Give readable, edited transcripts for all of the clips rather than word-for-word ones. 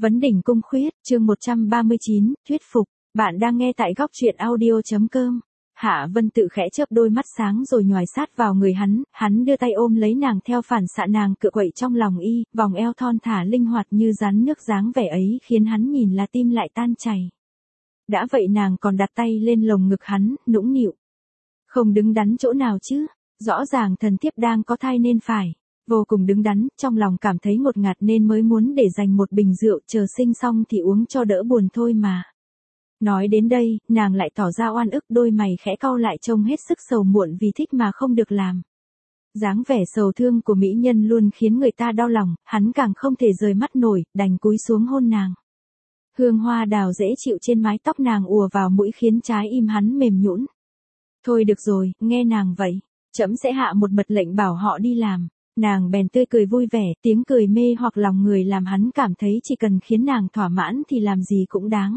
Vấn đỉnh cung khuyết, chương 139, thuyết phục. Bạn đang nghe tại góc truyện audio.com. Hạ Vân Tự khẽ chớp đôi mắt sáng rồi nhoài sát vào người hắn đưa tay ôm lấy nàng theo phản xạ nàng cựa quậy trong lòng y, vòng eo thon thả linh hoạt như rắn nước dáng vẻ ấy khiến hắn nhìn là tim lại tan chảy. Đã vậy nàng còn đặt tay lên lồng ngực hắn, nũng nịu. Không đứng đắn chỗ nào chứ, rõ ràng thần thiếp đang có thai nên phải. Vô cùng đứng đắn, trong lòng cảm thấy ngột ngạt nên mới muốn để dành một bình rượu chờ sinh xong thì uống cho đỡ buồn thôi mà. Nói đến đây, nàng lại tỏ ra oan ức, đôi mày khẽ cau lại trông hết sức sầu muộn vì thích mà không được làm. Dáng vẻ sầu thương của mỹ nhân luôn khiến người ta đau lòng, hắn càng không thể rời mắt nổi, đành cúi xuống hôn nàng. Hương hoa đào dễ chịu trên mái tóc nàng ùa vào mũi khiến trái im hắn mềm nhũn. Thôi được rồi, nghe nàng vậy, trẫm sẽ hạ một mật lệnh bảo họ đi làm. Nàng bèn tươi cười vui vẻ, tiếng cười mê hoặc lòng người làm hắn cảm thấy chỉ cần khiến nàng thỏa mãn thì làm gì cũng đáng.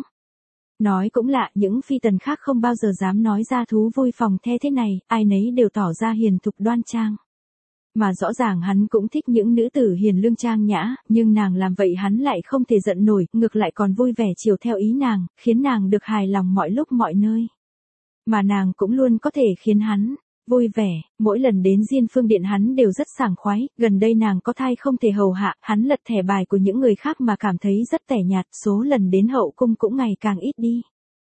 Nói cũng lạ, những phi tần khác không bao giờ dám nói ra thú vui phòng the thế này, ai nấy đều tỏ ra hiền thục đoan trang. Mà rõ ràng hắn cũng thích những nữ tử hiền lương trang nhã, nhưng nàng làm vậy hắn lại không thể giận nổi, ngược lại còn vui vẻ chiều theo ý nàng, khiến nàng được hài lòng mọi lúc mọi nơi. Mà nàng cũng luôn có thể khiến hắn vui vẻ, mỗi lần đến Diên Phương Điện hắn đều rất sảng khoái, gần đây nàng có thai không thể hầu hạ, hắn lật thẻ bài của những người khác mà cảm thấy rất tẻ nhạt, số lần đến hậu cung cũng ngày càng ít đi.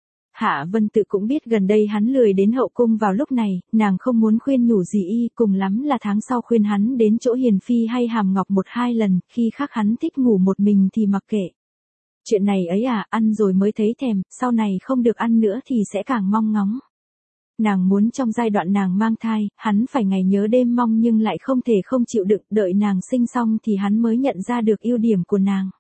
Hạ Vân Tự cũng biết gần đây hắn lười đến hậu cung vào lúc này, nàng không muốn khuyên nhủ gì y, cùng lắm là tháng sau khuyên hắn đến chỗ Hiền Phi hay Hàm Ngọc 1-2 lần, khi khác hắn thích ngủ một mình thì mặc kệ. Chuyện này ấy à, ăn rồi mới thấy thèm, sau này không được ăn nữa thì sẽ càng mong ngóng. Nàng muốn trong giai đoạn nàng mang thai, hắn phải ngày nhớ đêm mong nhưng lại không thể không chịu đựng, đợi nàng sinh xong thì hắn mới nhận ra được ưu điểm của nàng.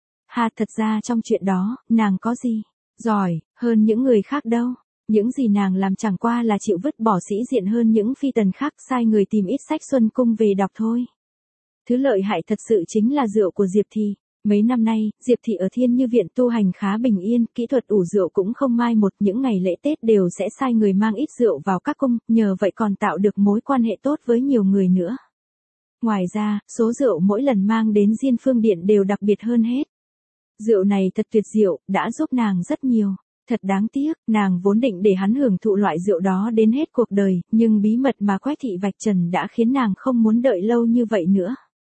Thật ra trong chuyện đó, nàng có gì giỏi hơn những người khác đâu. Những gì nàng làm chẳng qua là chịu vứt bỏ sĩ diện hơn những phi tần khác, sai người tìm ít sách Xuân Cung về đọc thôi. Thứ lợi hại thật sự chính là rượu của Diệp Thị. Mấy năm nay, Diệp Thị ở Thiên Như Viện tu hành khá bình yên, kỹ thuật ủ rượu cũng không mai một, những ngày lễ Tết đều sẽ sai người mang ít rượu vào các cung, nhờ vậy còn tạo được mối quan hệ tốt với nhiều người nữa. Ngoài ra, số rượu mỗi lần mang đến Diên Phương Điện đều đặc biệt hơn hết. Rượu này thật tuyệt diệu, đã giúp nàng rất nhiều. Thật đáng tiếc, nàng vốn định để hắn hưởng thụ loại rượu đó đến hết cuộc đời, nhưng bí mật mà Quách Thị vạch trần đã khiến nàng không muốn đợi lâu như vậy nữa.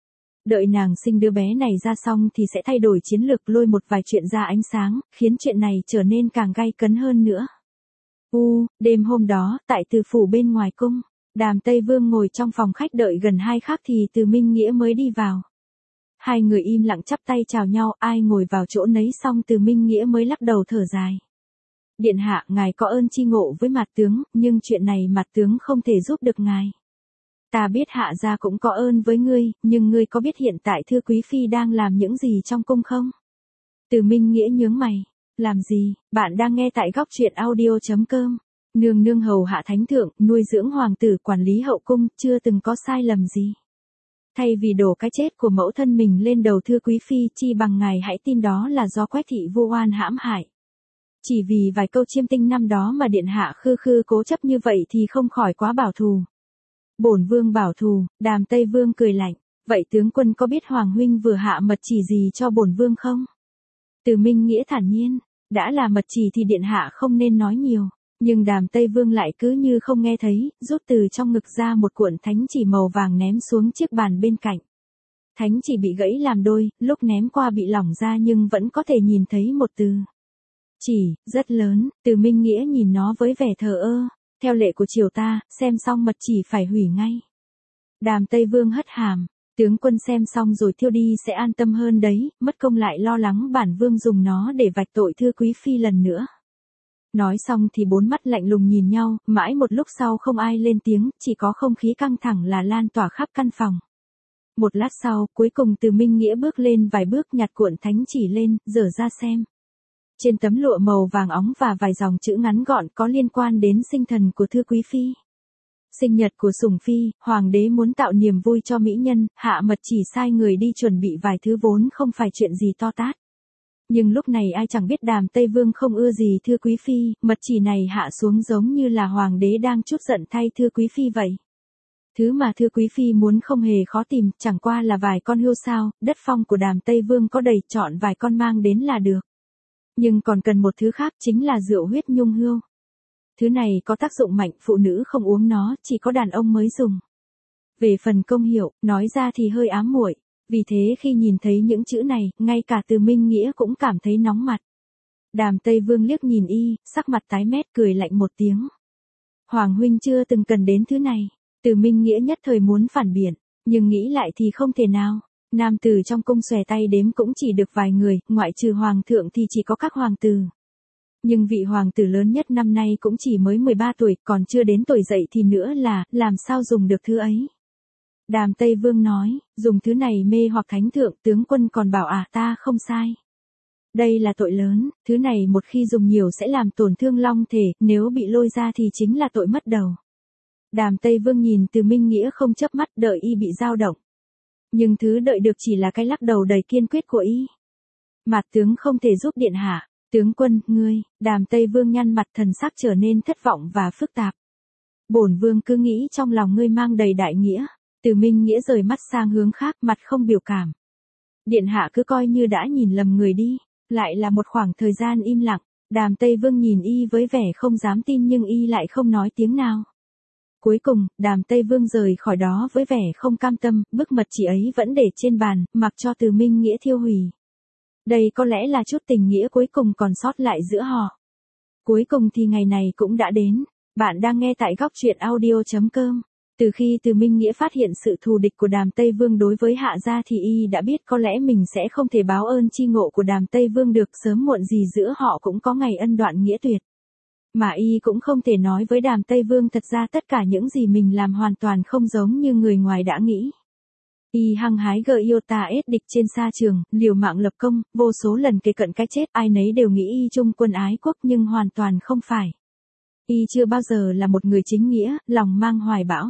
Đợi nàng sinh đứa bé này ra xong thì sẽ thay đổi chiến lược, lôi một vài chuyện ra ánh sáng, khiến chuyện này trở nên càng gay cấn hơn nữa. Đêm hôm đó, tại Từ phủ bên ngoài cung, Đàm Tây Vương ngồi trong phòng khách đợi gần 2 khắc thì Từ Minh Nghĩa mới đi vào. Hai người im lặng chắp tay chào nhau, ai ngồi vào chỗ nấy, xong Từ Minh Nghĩa mới lắc đầu thở dài. Điện hạ, ngài có ơn chi ngộ với Mạt tướng, nhưng chuyện này Mạt tướng không thể giúp được ngài. Ta biết hạ gia cũng có ơn với ngươi, nhưng ngươi có biết hiện tại Thưa Quý Phi đang làm những gì trong cung không? Từ Minh Nghĩa nhướng mày. Làm gì? Bạn đang nghe tại góc truyện audio.com. Nương nương hầu hạ thánh thượng, nuôi dưỡng hoàng tử, quản lý hậu cung, chưa từng có sai lầm gì. Thay vì đổ cái chết của mẫu thân mình lên đầu Thưa Quý Phi, chi bằng ngài hãy tin đó là do Quách Thị vu oan hãm hại. Chỉ vì vài câu chiêm tinh năm đó mà điện hạ khư khư cố chấp như vậy thì không khỏi quá bảo thù. Bổn vương bảo thù? Đàm Tây Vương cười lạnh. Vậy tướng quân có biết Hoàng huynh vừa hạ mật chỉ gì cho bổn vương không? Từ Minh Nghĩa thản nhiên. Đã là mật chỉ thì điện hạ không nên nói nhiều. Nhưng Đàm Tây Vương lại cứ như không nghe thấy, rút từ trong ngực ra một cuộn thánh chỉ màu vàng ném xuống chiếc bàn bên cạnh. Thánh chỉ bị gãy làm đôi, lúc ném qua bị lỏng ra nhưng vẫn có thể nhìn thấy một từ. Chỉ, rất lớn. Từ Minh Nghĩa nhìn nó với vẻ thờ ơ. Theo lệ của triều ta, xem xong mật chỉ phải hủy ngay. Đàm Tây Vương hất hàm. Tướng quân xem xong rồi thiêu đi sẽ an tâm hơn đấy, mất công lại lo lắng bản vương dùng nó để vạch tội Thưa Quý Phi lần nữa. Nói xong thì bốn mắt lạnh lùng nhìn nhau, mãi một lúc sau không ai lên tiếng, chỉ có không khí căng thẳng là lan tỏa khắp căn phòng. Một lát sau, cuối cùng Từ Minh Nghĩa bước lên vài bước, nhặt cuộn thánh chỉ lên, dở ra xem. Trên tấm lụa màu vàng óng và vài dòng chữ ngắn gọn có liên quan đến sinh thần của Thưa Quý Phi. Sinh nhật của Sủng Phi, Hoàng đế muốn tạo niềm vui cho mỹ nhân, hạ mật chỉ sai người đi chuẩn bị vài thứ vốn không phải chuyện gì to tát. Nhưng lúc này ai chẳng biết Đàm Tây Vương không ưa gì Thưa Quý Phi, mật chỉ này hạ xuống giống như là Hoàng đế đang trút giận thay Thưa Quý Phi vậy. Thứ mà Thư Quý Phi muốn không hề khó tìm, chẳng qua là vài con hươu sao, đất phong của Đàm Tây Vương có đầy, chọn vài con mang đến là được. Nhưng còn cần một thứ khác, chính là rượu huyết nhung hươu. Thứ này có tác dụng mạnh, phụ nữ không uống nó, chỉ có đàn ông mới dùng. Về phần công hiệu, nói ra thì hơi ám muội, vì thế khi nhìn thấy những chữ này, ngay cả Từ Minh Nghĩa cũng cảm thấy nóng mặt. Đàm Tây Vương liếc nhìn y, sắc mặt tái mét, cười lạnh một tiếng. Hoàng huynh chưa từng cần đến thứ này. Từ Minh Nghĩa nhất thời muốn phản biện, nhưng nghĩ lại thì không thể nào. Nam tử trong cung xòe tay đếm cũng chỉ được vài người, ngoại trừ hoàng thượng thì chỉ có các hoàng tử. Nhưng vị hoàng tử lớn nhất năm nay cũng chỉ mới 13 tuổi, còn chưa đến tuổi dậy thì nữa là, làm sao dùng được thứ ấy. Đàm Tây Vương nói, dùng thứ này mê hoặc thánh thượng, tướng quân còn bảo ta không sai. Đây là tội lớn, thứ này một khi dùng nhiều sẽ làm tổn thương long thể, nếu bị lôi ra thì chính là tội mất đầu. Đàm Tây Vương nhìn Từ Minh Nghĩa không chớp mắt, đợi y bị dao động. Nhưng thứ đợi được chỉ là cái lắc đầu đầy kiên quyết của y. Mạt tướng không thể giúp điện hạ. Tướng quân, ngươi. Đàm Tây Vương nhăn mặt, thần sắc trở nên thất vọng và phức tạp. Bổn vương cứ nghĩ trong lòng ngươi mang đầy đại nghĩa. Từ Minh Nghĩa rời mắt sang hướng khác, mặt không biểu cảm. Điện hạ cứ coi như đã nhìn lầm người đi. Lại là một khoảng thời gian im lặng. Đàm Tây Vương nhìn y với vẻ không dám tin, nhưng y lại không nói tiếng nào. Cuối cùng, Đàm Tây Vương rời khỏi đó với vẻ không cam tâm, bức mật chỉ ấy vẫn để trên bàn, mặc cho Từ Minh Nghĩa thiêu hủy. Đây có lẽ là chút tình nghĩa cuối cùng còn sót lại giữa họ. Cuối cùng thì ngày này cũng đã đến. Bạn đang nghe tại góc truyện audio.com. Từ khi Từ Minh Nghĩa phát hiện sự thù địch của Đàm Tây Vương đối với Hạ gia thì y đã biết có lẽ mình sẽ không thể báo ơn chi ngộ của Đàm Tây Vương được, sớm muộn gì giữa họ cũng có ngày ân đoạn nghĩa tuyệt. Mà y cũng không thể nói với Đàm Tây Vương thật ra tất cả những gì mình làm hoàn toàn không giống như người ngoài đã nghĩ. Y hăng hái Iota ết địch trên sa trường, liều mạng lập công, vô số lần kề cận cái chết, ai nấy đều nghĩ y chung quân ái quốc nhưng hoàn toàn không phải. Y chưa bao giờ là một người chính nghĩa, lòng mang hoài bão.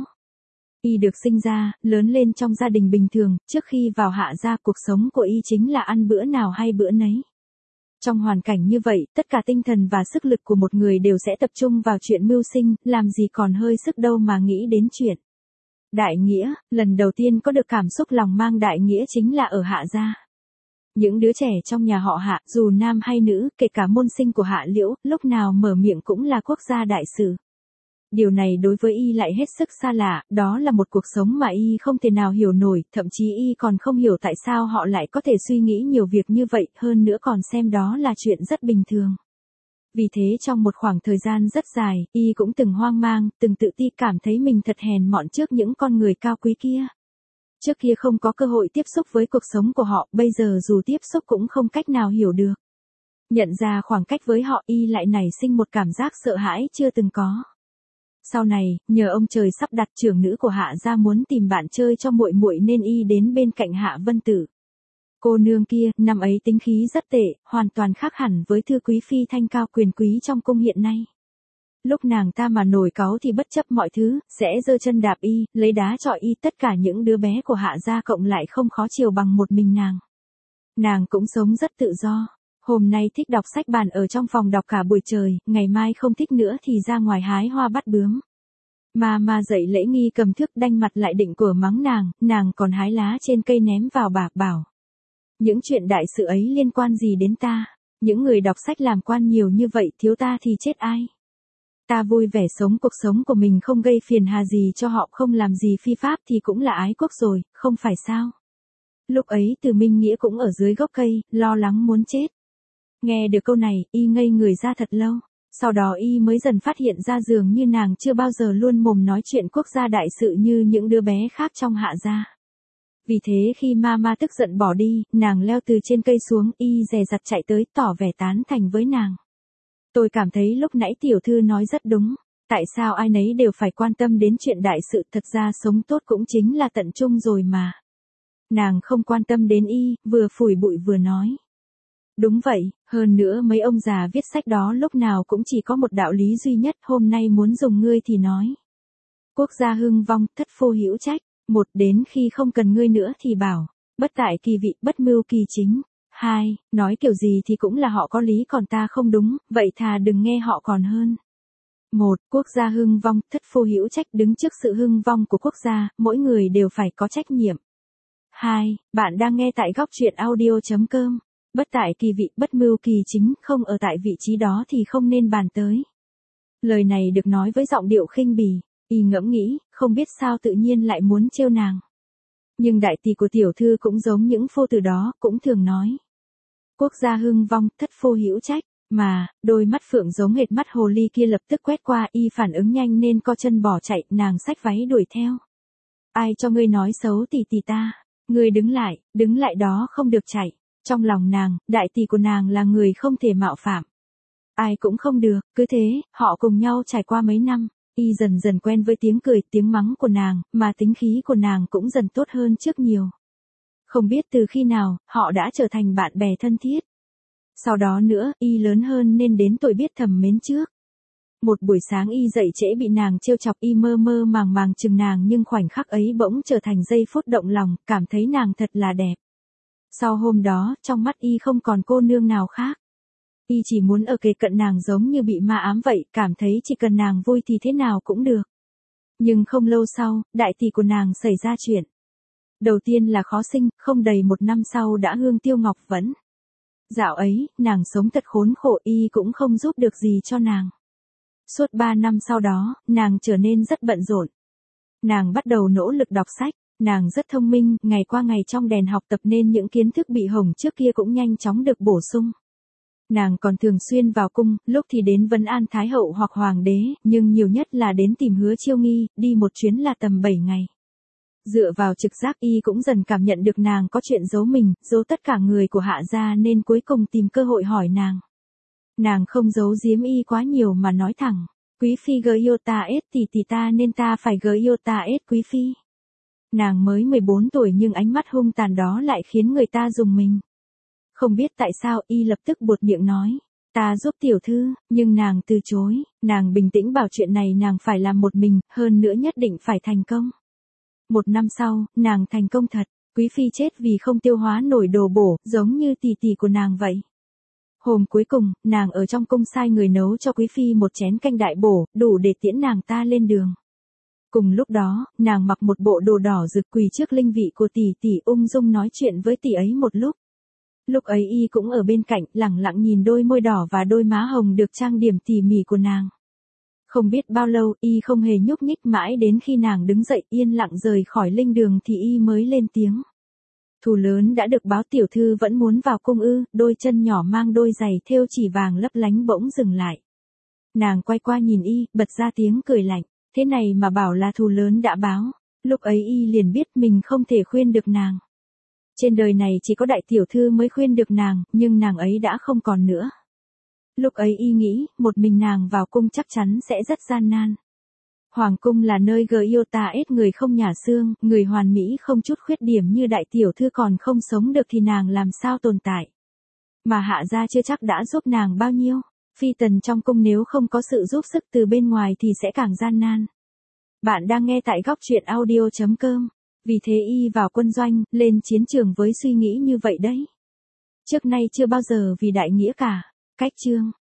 Y được sinh ra, lớn lên trong gia đình bình thường, trước khi vào Hạ gia cuộc sống của y chính là ăn bữa nào hay bữa nấy. Trong hoàn cảnh như vậy, tất cả tinh thần và sức lực của một người đều sẽ tập trung vào chuyện mưu sinh, làm gì còn hơi sức đâu mà nghĩ đến chuyện đại nghĩa. Lần đầu tiên có được cảm xúc lòng mang đại nghĩa chính là ở Hạ gia. Những đứa trẻ trong nhà họ Hạ, dù nam hay nữ, kể cả môn sinh của Hạ Liễu, lúc nào mở miệng cũng là quốc gia đại sự. Điều này đối với y lại hết sức xa lạ, đó là một cuộc sống mà y không thể nào hiểu nổi, thậm chí y còn không hiểu tại sao họ lại có thể suy nghĩ nhiều việc như vậy, hơn nữa còn xem đó là chuyện rất bình thường. Vì thế trong một khoảng thời gian rất dài, y cũng từng hoang mang, từng tự ti, cảm thấy mình thật hèn mọn trước những con người cao quý kia. Trước kia không có cơ hội tiếp xúc với cuộc sống của họ, bây giờ dù tiếp xúc cũng không cách nào hiểu được. Nhận ra khoảng cách với họ, y lại nảy sinh một cảm giác sợ hãi chưa từng có. Sau này, nhờ ông trời sắp đặt, trưởng nữ của Hạ gia muốn tìm bạn chơi cho muội muội nên y đến bên cạnh Hạ Vân Tử. Cô nương kia, năm ấy tính khí rất tệ, hoàn toàn khác hẳn với Thư Quý Phi thanh cao quyền quý trong cung hiện nay. Lúc nàng ta mà nổi cáu thì bất chấp mọi thứ, sẽ giơ chân đạp y, lấy đá chọi y, tất cả những đứa bé của Hạ gia cộng lại không khó chiều bằng một mình nàng. Nàng cũng sống rất tự do. Hôm nay thích đọc sách bàn ở trong phòng đọc cả buổi trời, ngày mai không thích nữa thì ra ngoài hái hoa bắt bướm. Mà dậy lễ nghi cầm thước đanh mặt lại định của mắng nàng còn hái lá trên cây ném vào bà, bảo. Những chuyện đại sự ấy liên quan gì đến ta? Những người đọc sách làm quan nhiều như vậy, thiếu ta thì chết ai? Ta vui vẻ sống cuộc sống của mình, không gây phiền hà gì cho họ, không làm gì phi pháp thì cũng là ái quốc rồi, không phải sao? Lúc ấy Từ Minh Nghĩa cũng ở dưới gốc cây, lo lắng muốn chết. Nghe được câu này, y ngây người ra thật lâu. Sau đó y mới dần phát hiện ra dường như nàng chưa bao giờ luôn mồm nói chuyện quốc gia đại sự như những đứa bé khác trong Hạ gia. Vì thế khi Mama tức giận bỏ đi, nàng leo từ trên cây xuống, y dè dặt chạy tới tỏ vẻ tán thành với nàng. Tôi cảm thấy lúc nãy tiểu thư nói rất đúng. Tại sao ai nấy đều phải quan tâm đến chuyện đại sự, thật ra sống tốt cũng chính là tận trung rồi mà. Nàng không quan tâm đến y, vừa phủi bụi vừa nói. Đúng vậy, hơn nữa mấy ông già viết sách đó lúc nào cũng chỉ có một đạo lý duy nhất, hôm nay muốn dùng ngươi thì nói. Quốc gia hưng vong, thất phu hữu trách. Một, đến khi không cần ngươi nữa thì bảo, bất tại kỳ vị, bất mưu kỳ chính. Hai, nói kiểu gì thì cũng là họ có lý còn ta không đúng, vậy thà đừng nghe họ còn hơn. Quốc gia hưng vong, thất phu hữu trách. Đứng trước sự hưng vong của quốc gia, mỗi người đều phải có trách nhiệm. 2. Bạn đang nghe tại góc truyện audio.com. Bất tại kỳ vị, bất mưu kỳ chính, không ở tại vị trí đó thì không nên bàn tới. Lời này được nói với giọng điệu khinh bỉ, y ngẫm nghĩ, không biết sao tự nhiên lại muốn trêu nàng. Nhưng đại tỷ của tiểu thư cũng giống những phô từ đó, cũng thường nói. Quốc gia hưng vong, thất phu hữu trách. Mà, đôi mắt phượng giống hệt mắt hồ ly kia lập tức quét qua, y phản ứng nhanh nên co chân bỏ chạy, nàng xách váy đuổi theo. Ai cho ngươi nói xấu tỷ tỷ ta? Ngươi đứng lại đó không được chạy. Trong lòng nàng, đại tỷ của nàng là người không thể mạo phạm. Ai cũng không được, cứ thế, họ cùng nhau trải qua mấy năm, y dần dần quen với tiếng cười, tiếng mắng của nàng, mà tính khí của nàng cũng dần tốt hơn trước nhiều. Không biết từ khi nào, họ đã trở thành bạn bè thân thiết. Sau đó nữa, y lớn hơn nên đến tuổi biết thầm mến trước. Một buổi sáng y dậy trễ bị nàng trêu chọc, y mơ mơ màng màng chừng nàng, nhưng khoảnh khắc ấy bỗng trở thành giây phút động lòng, cảm thấy nàng thật là đẹp. Sau hôm đó, trong mắt y không còn cô nương nào khác. Y chỉ muốn ở kề cận nàng giống như bị ma ám vậy, cảm thấy chỉ cần nàng vui thì thế nào cũng được. Nhưng không lâu sau, đại tỷ của nàng xảy ra chuyện. Đầu tiên là khó sinh, không đầy 1 năm sau đã hương tiêu ngọc vẫn. Dạo ấy, nàng sống thật khốn khổ, y cũng không giúp được gì cho nàng. Suốt 3 năm sau đó, nàng trở nên rất bận rộn. Nàng bắt đầu nỗ lực đọc sách, nàng rất thông minh, ngày qua ngày trong đèn học tập nên những kiến thức bị hỏng trước kia cũng nhanh chóng được bổ sung. Nàng còn thường xuyên vào cung, lúc thì đến vấn an Thái hậu hoặc Hoàng đế, nhưng nhiều nhất là đến tìm Hứa Chiêu Nghi, đi một chuyến là tầm 7 ngày. Dựa vào trực giác y cũng dần cảm nhận được nàng có chuyện giấu mình, giấu tất cả người của Hạ gia nên cuối cùng tìm cơ hội hỏi nàng. Nàng không giấu giếm y quá nhiều mà nói thẳng, quý phi gỡ yêu ta ết tỷ ta nên ta phải gỡ yêu ta ết quý phi. Nàng mới 14 tuổi nhưng ánh mắt hung tàn đó lại khiến người ta rùng mình. Không biết tại sao y lập tức buột miệng nói, ta giúp tiểu thư, nhưng nàng từ chối, nàng bình tĩnh bảo chuyện này nàng phải làm một mình, hơn nữa nhất định phải thành công. 1 năm sau, nàng thành công thật, quý phi chết vì không tiêu hóa nổi đồ bổ, giống như tỷ tỷ của nàng vậy. Hôm cuối cùng, nàng ở trong cung sai người nấu cho quý phi một chén canh đại bổ, đủ để tiễn nàng ta lên đường. Cùng lúc đó, nàng mặc một bộ đồ đỏ rực quỳ trước linh vị của tỷ tỷ, ung dung nói chuyện với tỷ ấy một lúc. Lúc ấy y cũng ở bên cạnh, lẳng lặng nhìn đôi môi đỏ và đôi má hồng được trang điểm tỉ mỉ của nàng. Không biết bao lâu, y không hề nhúc nhích, mãi đến khi nàng đứng dậy yên lặng rời khỏi linh đường thì y mới lên tiếng. Thù lớn đã được báo, tiểu thư vẫn muốn vào cung ư? Đôi chân nhỏ mang đôi giày thêu chỉ vàng lấp lánh bỗng dừng lại. Nàng quay qua nhìn y, bật ra tiếng cười lạnh, thế này mà bảo là thù lớn đã báo. Lúc ấy y liền biết mình không thể khuyên được nàng. Trên đời này chỉ có đại tiểu thư mới khuyên được nàng, nhưng nàng ấy đã không còn nữa. Lúc ấy y nghĩ, một mình nàng vào cung chắc chắn sẽ rất gian nan. Hoàng cung là nơi gờ yêu ta ết, người không nhả xương, người hoàn mỹ không chút khuyết điểm như đại tiểu thư còn không sống được thì nàng làm sao tồn tại. Mà Hạ gia chưa chắc đã giúp nàng bao nhiêu, phi tần trong cung nếu không có sự giúp sức từ bên ngoài thì sẽ càng gian nan. Bạn đang nghe tại góc truyện audio.com. Vì thế y vào quân doanh, lên chiến trường với suy nghĩ như vậy đấy. Trước nay chưa bao giờ vì đại nghĩa cả. Cách chương